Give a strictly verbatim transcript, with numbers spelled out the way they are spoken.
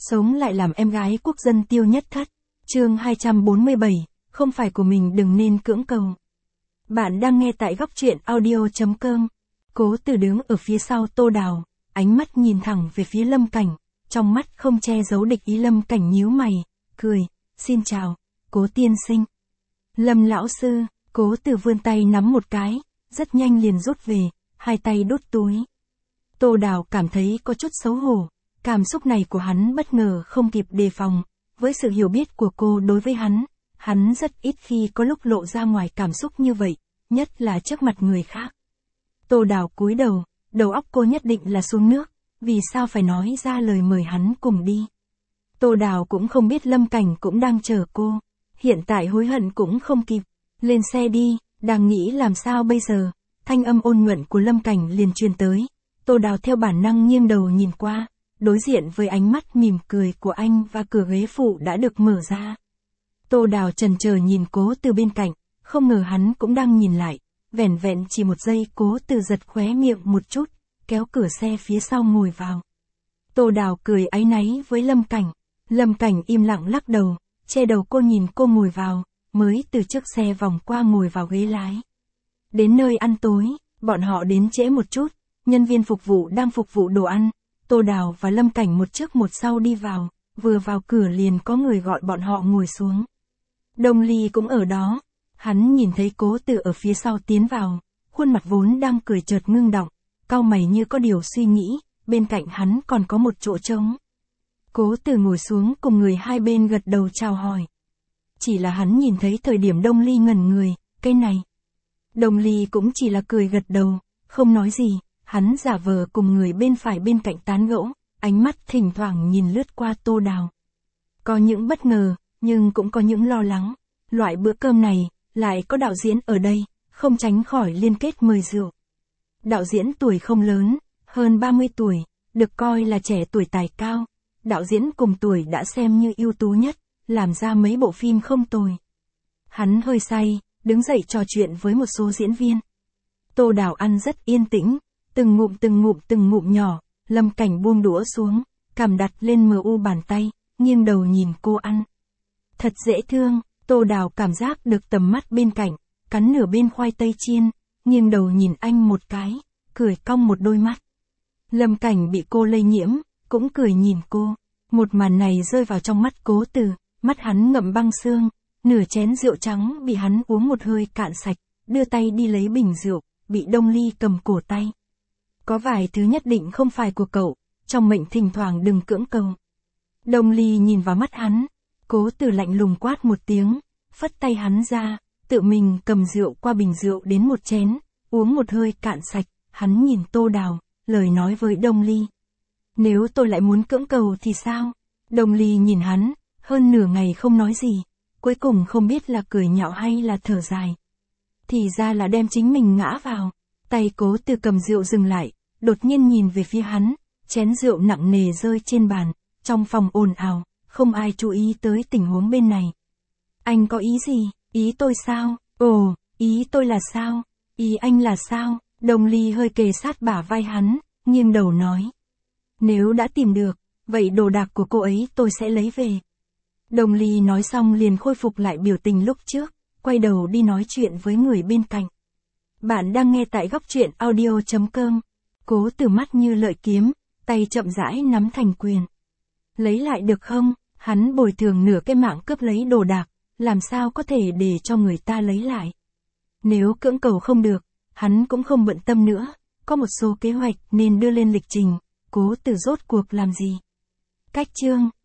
sống lại làm em gái quốc dân Tiêu Nhất Thất. Chương hai trăm bốn mươi bảy, không phải của mình đừng nên cưỡng cầu. Bạn đang nghe tại góc truyện audio chấm com. Cố Từ đứng ở phía sau Tô Đào, ánh mắt nhìn thẳng về phía Lâm Cảnh, trong mắt không che giấu địch ý. Lâm Cảnh nhíu mày, cười, xin chào, Cố tiên sinh. Lâm lão sư, Cố Từ vươn tay nắm một cái, rất nhanh liền rút về, hai tay đút túi. Tô Đào cảm thấy có chút xấu hổ, cảm xúc này của hắn bất ngờ không kịp đề phòng, với sự hiểu biết của cô đối với hắn, hắn rất ít khi có lúc lộ ra ngoài cảm xúc như vậy, nhất là trước mặt người khác. Tô Đào cúi đầu, đầu óc cô nhất định là xuống nước, vì sao phải nói ra lời mời hắn cùng đi. Tô Đào cũng không biết Lâm Cảnh cũng đang chờ cô, hiện tại hối hận cũng không kịp, lên xe đi, đang nghĩ làm sao bây giờ, thanh âm ôn nhuận của Lâm Cảnh liền truyền tới. Tô Đào theo bản năng nghiêng đầu nhìn qua, đối diện với ánh mắt mỉm cười của anh và cửa ghế phụ đã được mở ra. Tô Đào chần chờ nhìn Cố Từ bên cạnh, không ngờ hắn cũng đang nhìn lại, vẻn vẹn chỉ một giây Cố Từ giật khóe miệng một chút, kéo cửa xe phía sau ngồi vào. Tô Đào cười áy náy với Lâm Cảnh, Lâm Cảnh im lặng lắc đầu, che đầu cô nhìn cô ngồi vào, mới từ trước xe vòng qua ngồi vào ghế lái. Đến nơi ăn tối, bọn họ đến trễ một chút, nhân viên phục vụ đang phục vụ đồ ăn, Tô Đào và Lâm Cảnh một trước một sau đi vào, vừa vào cửa liền có người gọi bọn họ ngồi xuống. Đông Ly cũng ở đó, hắn nhìn thấy Cố Từ ở phía sau tiến vào, khuôn mặt vốn đang cười chợt ngưng đọng, cau mày như có điều suy nghĩ, bên cạnh hắn còn có một chỗ trống. Cố Từ ngồi xuống cùng người hai bên gật đầu chào hỏi. Chỉ là hắn nhìn thấy thời điểm Đông Ly ngẩn người, cái này. Đông Ly cũng chỉ là cười gật đầu, không nói gì, hắn giả vờ cùng người bên phải bên cạnh tán gẫu, ánh mắt thỉnh thoảng nhìn lướt qua Tô Đào. Có những bất ngờ, nhưng cũng có những lo lắng, loại bữa cơm này, lại có đạo diễn ở đây, không tránh khỏi liên kết mời rượu. Đạo diễn tuổi không lớn, hơn ba mươi tuổi, được coi là trẻ tuổi tài cao, đạo diễn cùng tuổi đã xem như ưu tú nhất, làm ra mấy bộ phim không tồi. Hắn hơi say, đứng dậy trò chuyện với một số diễn viên. Tô Đào ăn rất yên tĩnh, từng ngụm từng ngụm từng ngụm nhỏ, Lâm Cảnh buông đũa xuống, cằm đặt lên mờ u bàn tay, nghiêng đầu nhìn cô ăn. Thật dễ thương, Tô Đào cảm giác được tầm mắt bên cạnh, cắn nửa bên khoai tây chiên, nghiêng đầu nhìn anh một cái, cười cong một đôi mắt. Lâm Cảnh bị cô lây nhiễm, cũng cười nhìn cô. Một màn này rơi vào trong mắt Cố Từ, mắt hắn ngậm băng xương, nửa chén rượu trắng bị hắn uống một hơi cạn sạch, đưa tay đi lấy bình rượu, bị Đông Ly cầm cổ tay. Có vài thứ nhất định không phải của cậu, trong mệnh thỉnh thoảng đừng cưỡng cầu. Đông Ly nhìn vào mắt hắn, Cố Từ lạnh lùng quát một tiếng, phất tay hắn ra, tự mình cầm rượu qua bình rượu đến một chén, uống một hơi cạn sạch, hắn nhìn Tô Đào, lời nói với Đông Ly. Nếu tôi lại muốn cưỡng cầu thì sao? Đông Ly nhìn hắn, hơn nửa ngày không nói gì, cuối cùng không biết là cười nhạo hay là thở dài. Thì ra là đem chính mình ngã vào, tay Cố Từ cầm rượu dừng lại, đột nhiên nhìn về phía hắn, chén rượu nặng nề rơi trên bàn, trong phòng ồn ào, không ai chú ý tới tình huống bên này. Anh có ý gì? Ý tôi sao? Ồ, ý tôi là sao? Ý anh là sao? Đông Ly hơi kề sát bả vai hắn, nghiêng đầu nói. Nếu đã tìm được, vậy đồ đạc của cô ấy tôi sẽ lấy về. Đông Ly nói xong liền khôi phục lại biểu tình lúc trước, quay đầu đi nói chuyện với người bên cạnh. Bạn đang nghe tại góc truyện audio chấm com. Cố Từ mắt như lợi kiếm, tay chậm rãi nắm thành quyền. Lấy lại được không? Hắn bồi thường nửa cái mạng cướp lấy đồ đạc, làm sao có thể để cho người ta lấy lại. Nếu cưỡng cầu không được, hắn cũng không bận tâm nữa, có một số kế hoạch nên đưa lên lịch trình, Cố Từ rốt cuộc làm gì. Cách chương